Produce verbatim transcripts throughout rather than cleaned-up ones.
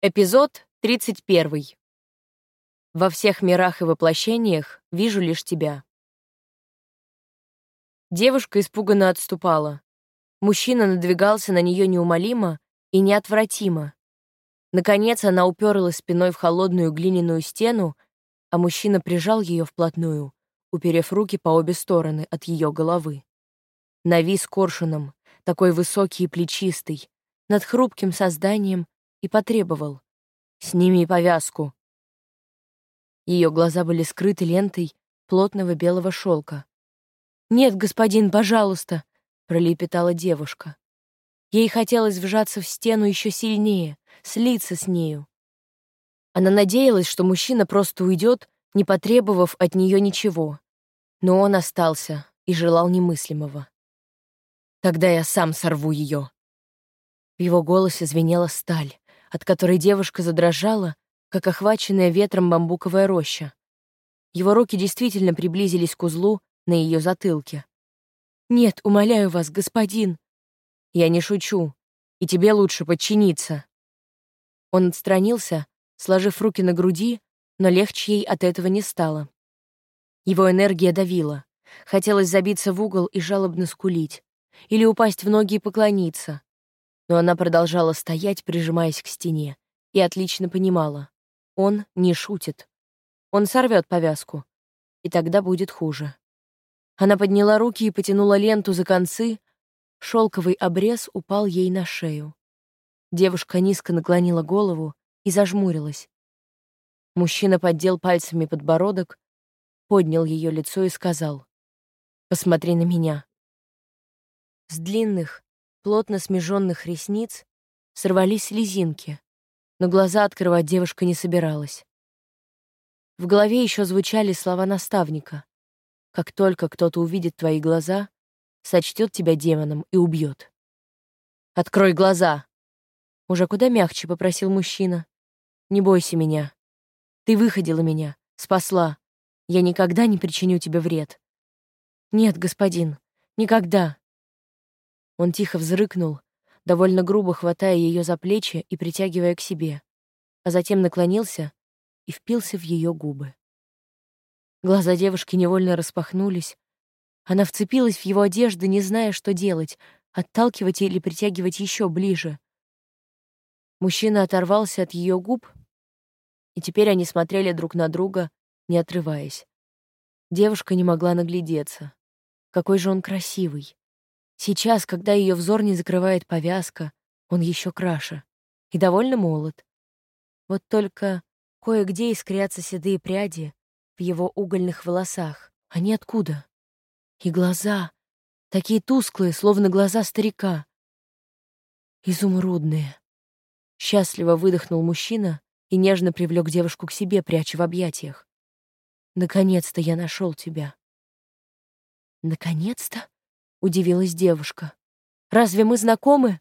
Эпизод тридцать первый. Во всех мирах и воплощениях вижу лишь тебя. Девушка испуганно отступала. Мужчина надвигался на нее неумолимо и неотвратимо. Наконец она уперлась спиной в холодную глиняную стену, а мужчина прижал ее вплотную, уперев руки по обе стороны от ее головы. Навис коршуном, такой высокий и плечистый, над хрупким созданием, и потребовал: «Сними повязку». Ее глаза были скрыты лентой плотного белого шелка. «Нет, господин, пожалуйста», — пролепетала девушка. Ей хотелось вжаться в стену еще сильнее, слиться с нею. Она надеялась, что мужчина просто уйдет, не потребовав от нее ничего. Но он остался и желал немыслимого. «Тогда я сам сорву ее». В его голосе звенела сталь, от которой девушка задрожала, как охваченная ветром бамбуковая роща. Его руки действительно приблизились к узлу на ее затылке. «Нет, умоляю вас, господин». «Я не шучу, и тебе лучше подчиниться». Он отстранился, сложив руки на груди, но легче ей от этого не стало. Его энергия давила. Хотелось забиться в угол и жалобно скулить, или упасть в ноги и поклониться. Но она продолжала стоять, прижимаясь к стене, и отлично понимала: он не шутит. Он сорвет повязку, и тогда будет хуже. Она подняла руки и потянула ленту за концы, шелковый обрез упал ей на шею. Девушка низко наклонила голову и зажмурилась. Мужчина поддел пальцами подбородок, поднял ее лицо и сказал: «Посмотри на меня». С длинных, плотно смеженных ресниц сорвались слезинки, но глаза открывать девушка не собиралась. В голове еще звучали слова наставника: «Как только кто-то увидит твои глаза, сочтет тебя демоном и убьет». «Открой глаза!» Уже куда мягче попросил мужчина. «Не бойся меня. Ты выходила меня, спасла. Я никогда не причиню тебе вред». «Нет, господин, никогда». Он тихо взрыкнул, довольно грубо хватая ее за плечи и притягивая к себе, а затем наклонился и впился в ее губы. Глаза девушки невольно распахнулись. Она вцепилась в его одежду, не зная, что делать — отталкивать или притягивать еще ближе. Мужчина оторвался от ее губ, и теперь они смотрели друг на друга, не отрываясь. Девушка не могла наглядеться. Какой же он красивый. Сейчас, когда ее взор не закрывает повязка, он еще краше и довольно молод. Вот только кое-где искрятся седые пряди в его угольных волосах. Они откуда? И глаза, такие тусклые, словно глаза старика. Изумрудные. Счастливо выдохнул мужчина и нежно привлек девушку к себе, пряча в объятиях. «Наконец-то я нашел тебя». «Наконец-то?» — удивилась девушка. «Разве мы знакомы?»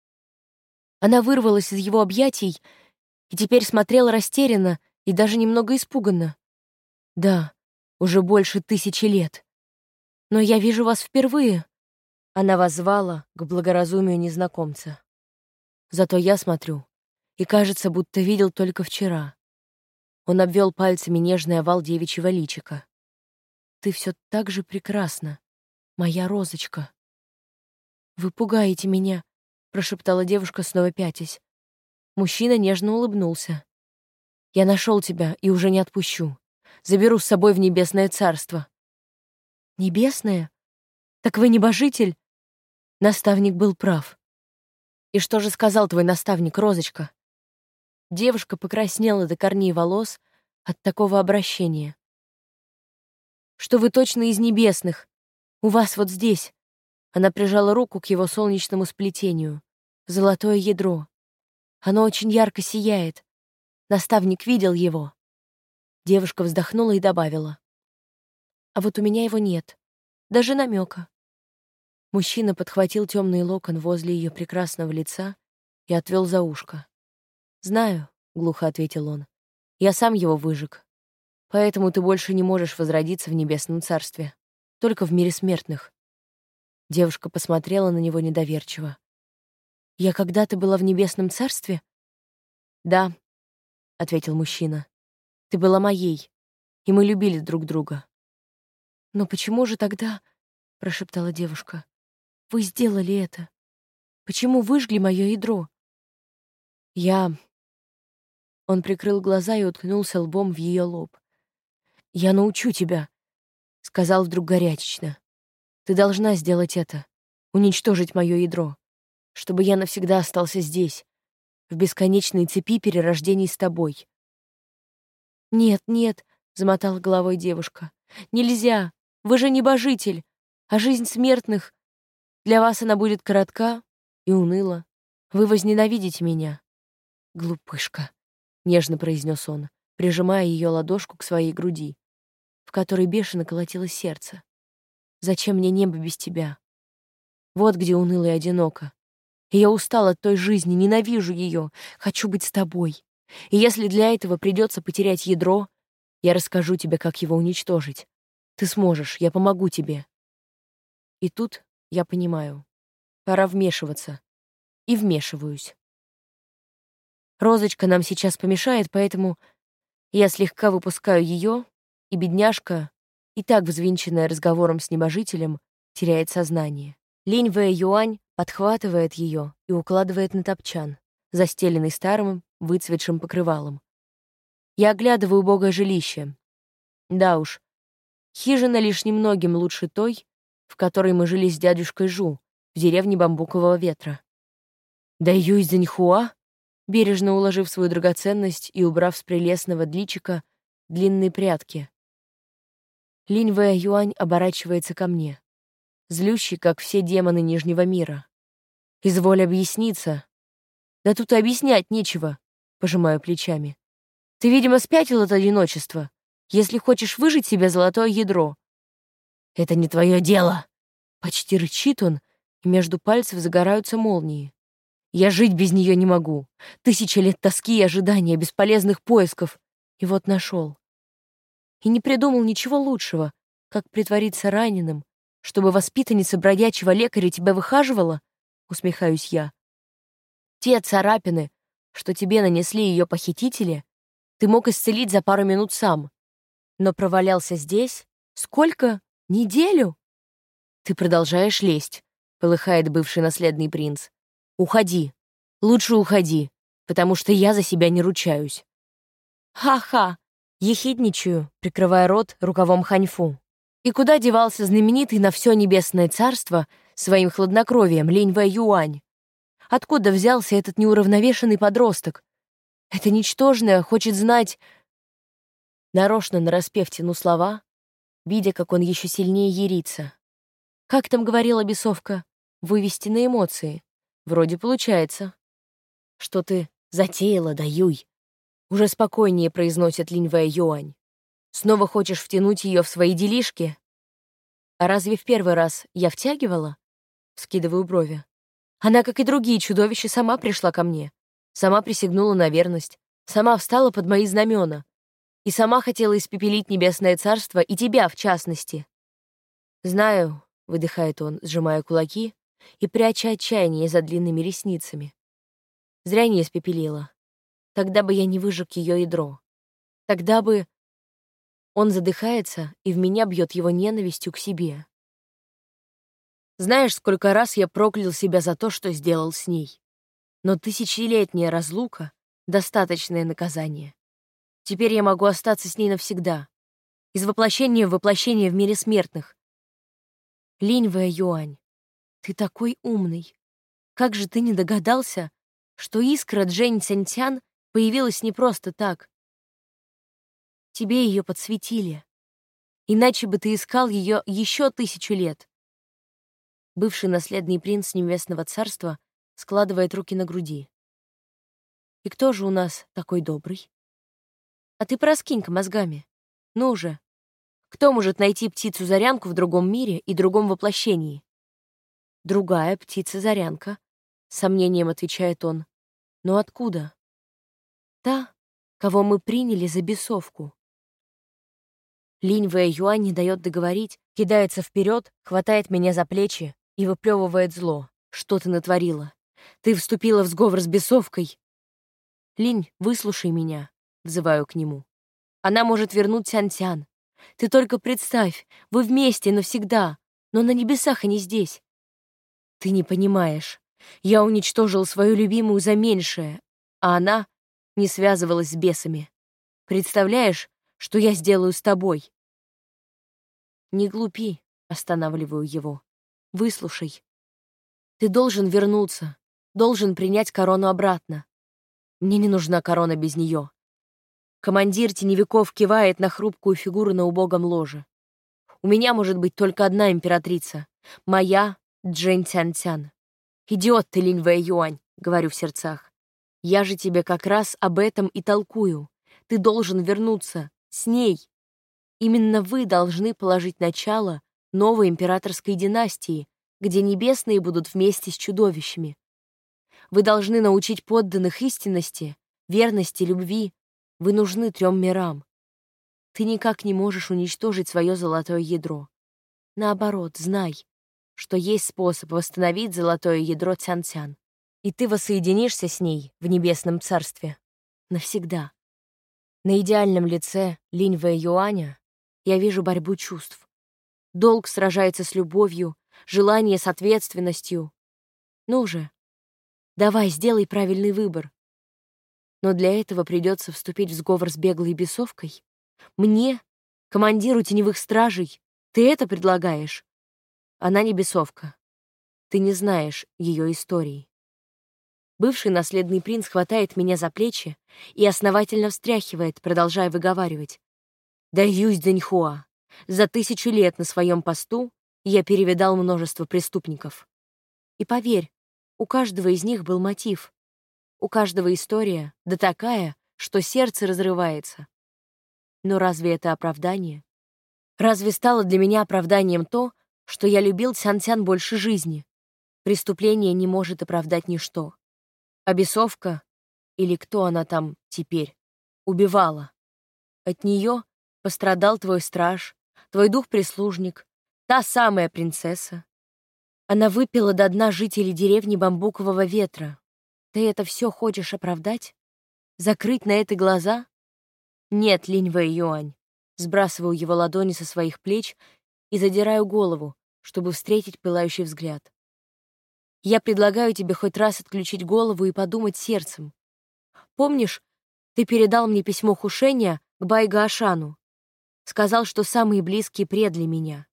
Она вырвалась из его объятий и теперь смотрела растерянно и даже немного испуганно. «Да, уже больше тысячи лет. Но я вижу вас впервые». Она воззвала к благоразумию незнакомца. «Зато я смотрю, и кажется, будто видел только вчера». Он обвел пальцами нежный овал девичьего личика. «Ты все так же прекрасна, моя розочка». «Вы пугаете меня», — прошептала девушка, снова пятясь. Мужчина нежно улыбнулся. «Я нашел тебя и уже не отпущу. Заберу с собой в небесное царство». «Небесное? Так вы небожитель?» Наставник был прав. «И что же сказал твой наставник, розочка?» Девушка покраснела до корней волос от такого обращения. «Что вы точно из небесных. У вас вот здесь». Она прижала руку к его солнечному сплетению. Золотое ядро. Оно очень ярко сияет. Наставник видел его. Девушка вздохнула и добавила: «А вот у меня его нет. Даже намека». Мужчина подхватил темный локон возле ее прекрасного лица и отвел за ушко. «Знаю», — глухо ответил он, — «я сам его выжег. Поэтому ты больше не можешь возродиться в небесном царстве, только в мире смертных». Девушка посмотрела на него недоверчиво. «Я когда-то была в небесном царстве?» «Да», — ответил мужчина, — «ты была моей, и мы любили друг друга». «Но почему же тогда, — прошептала девушка, — вы сделали это? Почему выжгли мое ядро?» «Я...» Он прикрыл глаза и уткнулся лбом в ее лоб. «Я научу тебя», — сказал вдруг горячечно. «Ты должна сделать это, уничтожить мое ядро, чтобы я навсегда остался здесь, в бесконечной цепи перерождений с тобой». «Нет, нет», — замотала головой девушка, — «нельзя, вы же небожитель, а жизнь смертных, для вас она будет коротка и уныла. Вы возненавидите меня». «Глупышка», — нежно произнес он, прижимая ее ладошку к своей груди, в которой бешено колотилось сердце. «Зачем мне небо без тебя? Вот где уныло и одиноко. И я устала от той жизни, ненавижу ее, хочу быть с тобой. И если для этого придется потерять ядро, я расскажу тебе, как его уничтожить. Ты сможешь, я помогу тебе». И тут я понимаю, пора вмешиваться. И вмешиваюсь. Розочка нам сейчас помешает, поэтому я слегка выпускаю ее, и бедняжка, и так взвинченная разговором с небожителем, теряет сознание. Линь Вэй Юань подхватывает ее и укладывает на топчан, застеленный старым выцветшим покрывалом. Я оглядываю убогое жилище. Да уж, хижина лишь немногим лучше той, в которой мы жили с дядюшкой Жу, в деревне Бамбукового ветра. Да Юй Заньхуа, бережно уложив свою драгоценность и убрав с прелестного дличика длинные прядки. Линь Вэй Юань оборачивается ко мне, злющий, как все демоны Нижнего мира. «Изволь объясниться». «Да тут и объяснять нечего», — пожимаю плечами. «Ты, видимо, спятил от одиночества, если хочешь выжить себе золотое ядро». «Это не твое дело», — почти рычит он, и между пальцев загораются молнии. «Я жить без нее не могу. Тысяча лет тоски и ожидания, бесполезных поисков. И вот нашел. И не придумал ничего лучшего, как притвориться раненым, чтобы воспитанница бродячего лекаря тебя выхаживала», — усмехаюсь я. «Те царапины, что тебе нанесли ее похитители, ты мог исцелить за пару минут сам. Но провалялся здесь? Сколько? Неделю?» «Ты продолжаешь лезть», — полыхает бывший наследный принц. «Уходи. Лучше уходи, потому что я за себя не ручаюсь». «Ха-ха!» — ехидничаю, прикрывая рот рукавом ханьфу. И куда девался знаменитый на все небесное царство своим хладнокровием Линь Вэй Юань? Откуда взялся этот неуравновешенный подросток? Это ничтожное хочет знать... Нарочно нараспев тяну слова, видя, как он еще сильнее ярится. Как там говорила бесовка? Вывести на эмоции. Вроде получается. «Что ты затеяла, да, Юй?» Уже спокойнее произносит Линь Вэй Юань. «Снова хочешь втянуть ее в свои делишки?» «А разве в первый раз я втягивала?» Скидываю брови. «Она, как и другие чудовища, сама пришла ко мне. Сама присягнула на верность. Сама встала под мои знамена. И сама хотела испепелить небесное царство, и тебя, в частности». «Знаю», — выдыхает он, сжимая кулаки и пряча отчаяние за длинными ресницами. «Зря не испепелила. Тогда бы я не выжег ее ядро. Тогда бы...» Он задыхается, и в меня бьет его ненавистью к себе. «Знаешь, сколько раз я проклял себя за то, что сделал с ней. Но тысячелетняя разлука — достаточное наказание. Теперь я могу остаться с ней навсегда. Из воплощения в воплощение в мире смертных. Линь Вэй Юань, ты такой умный. Как же ты не догадался, что искра Джэнь Цяньцян появилась не просто так? Тебе ее подсветили. Иначе бы ты искал ее еще тысячу лет». Бывший наследный принц Небесного царства складывает руки на груди. «И кто же у нас такой добрый? А ты пораскинь-ка мозгами. Ну уже. Кто может найти птицу-зарянку в другом мире и другом воплощении?» «Другая птица-зарянка», — с сомнением отвечает он. «Но откуда?» «Та, кого мы приняли за бесовку». Линь Вэй Юань не дает договорить, кидается вперед, хватает меня за плечи и выплевывает зло. «Что ты натворила? Ты вступила в сговор с бесовкой?» «Линь, выслушай меня», — взываю к нему. «Она может вернуть Сян-Сян. Ты только представь, вы вместе навсегда, но на небесах, а не здесь. Ты не понимаешь. Я уничтожил свою любимую за меньшее, а она не связывалась с бесами. Представляешь, что я сделаю с тобой?» «Не глупи», — останавливаю его. «Выслушай. Ты должен вернуться, должен принять корону обратно. Мне не нужна корона без нее». Командир теневиков кивает на хрупкую фигуру на убогом ложе. «У меня может быть только одна императрица. Моя Джэнь Цянь-Цян. Идиот ты, Линь Вэй-Юань», — говорю в сердцах. «Я же тебе как раз об этом и толкую. Ты должен вернуться с ней. Именно вы должны положить начало новой императорской династии, где небесные будут вместе с чудовищами. Вы должны научить подданных истинности, верности, любви. Вы нужны трем мирам. Ты никак не можешь уничтожить свое золотое ядро. Наоборот, знай, что есть способ восстановить золотое ядро Цян-Цян, и ты воссоединишься с ней в небесном царстве. Навсегда». На идеальном лице Линь Вэй-Юаня я вижу борьбу чувств. Долг сражается с любовью, желание с ответственностью. Ну же, давай, сделай правильный выбор. Но для этого придется вступить в сговор с беглой бесовкой? Мне, командиру теневых стражей, ты это предлагаешь? Она не бесовка. Ты не знаешь ее истории. Бывший наследный принц хватает меня за плечи и основательно встряхивает, продолжая выговаривать. «Да Юсь Дэньхуа, за тысячу лет на своем посту я перевидал множество преступников. И поверь, у каждого из них был мотив. У каждого история, да такая, что сердце разрывается. Но разве это оправдание? Разве стало для меня оправданием то, что я любил Цян-Цян больше жизни? Преступление не может оправдать ничто. А бесовка, или кто она там теперь, убивала. От нее пострадал твой страж, твой дух-прислужник, та самая принцесса. Она выпила до дна жителей деревни Бамбукового ветра. Ты это все хочешь оправдать? Закрыть на это глаза? Нет, Линь Вэй-Юань. Сбрасываю его ладони со своих плеч и задираю голову, чтобы встретить пылающий взгляд. Я предлагаю тебе хоть раз отключить голову и подумать сердцем. Помнишь, ты передал мне письмо Хушэня к Байгаошану? Сказал, что самые близкие предали меня.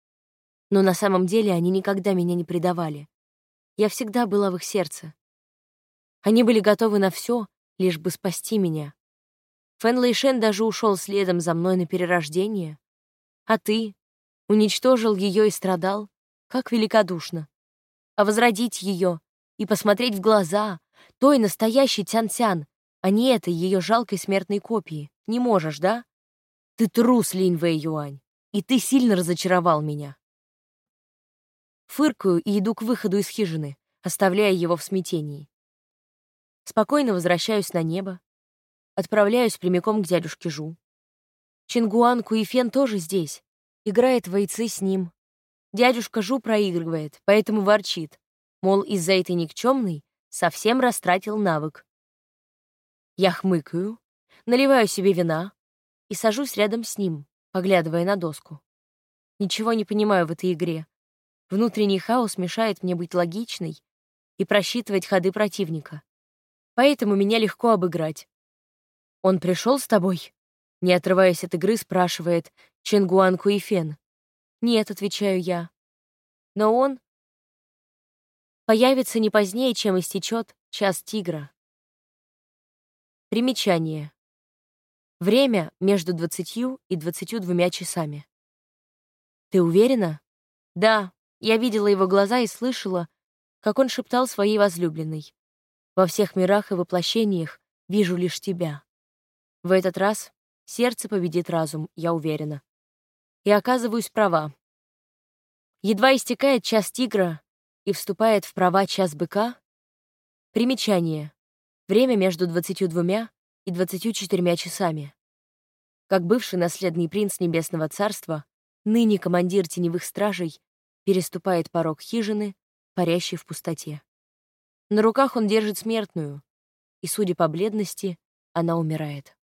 Но на самом деле они никогда меня не предавали. Я всегда была в их сердце. Они были готовы на все, лишь бы спасти меня. Фэн Лэйшэн даже ушел следом за мной на перерождение. А ты уничтожил ее и страдал, как великодушно. А возродить ее и посмотреть в глаза той настоящей Цян-Цян, а не этой ее жалкой смертной копии, не можешь, да? Ты трус, Линь Вэй-Юань, и ты сильно разочаровал меня. Фыркаю и иду к выходу из хижины, оставляя его в смятении. Спокойно возвращаюсь на небо, отправляюсь прямиком к дядюшке Жу. Чингуан Куйфен тоже здесь, играет в вэйцы с ним. Дядюшка Жу проигрывает, поэтому ворчит, мол, из-за этой никчемной совсем растратил навык. Я хмыкаю, наливаю себе вина и сажусь рядом с ним, поглядывая на доску. Ничего не понимаю в этой игре. Внутренний хаос мешает мне быть логичной и просчитывать ходы противника. Поэтому меня легко обыграть. «Он пришел с тобой?» Не отрываясь от игры, спрашивает Чингуан Куйфен. «Нет», — отвечаю я. «Но он появится не позднее, чем истечет час тигра». Примечание. Время между двадцатью и двадцатью двумя часами. «Ты уверена?» «Да, я видела его глаза и слышала, как он шептал своей возлюбленной. Во всех мирах и воплощениях вижу лишь тебя. В этот раз сердце победит разум, я уверена. И оказываюсь права. Едва истекает час тигра и вступает в права час быка. Примечание. Время между двадцатью двумя и двадцатью четырьмя часами. Как бывший наследный принц Небесного Царства, ныне командир теневых стражей, переступает порог хижины, парящей в пустоте. На руках он держит смертную, и, судя по бледности, она умирает.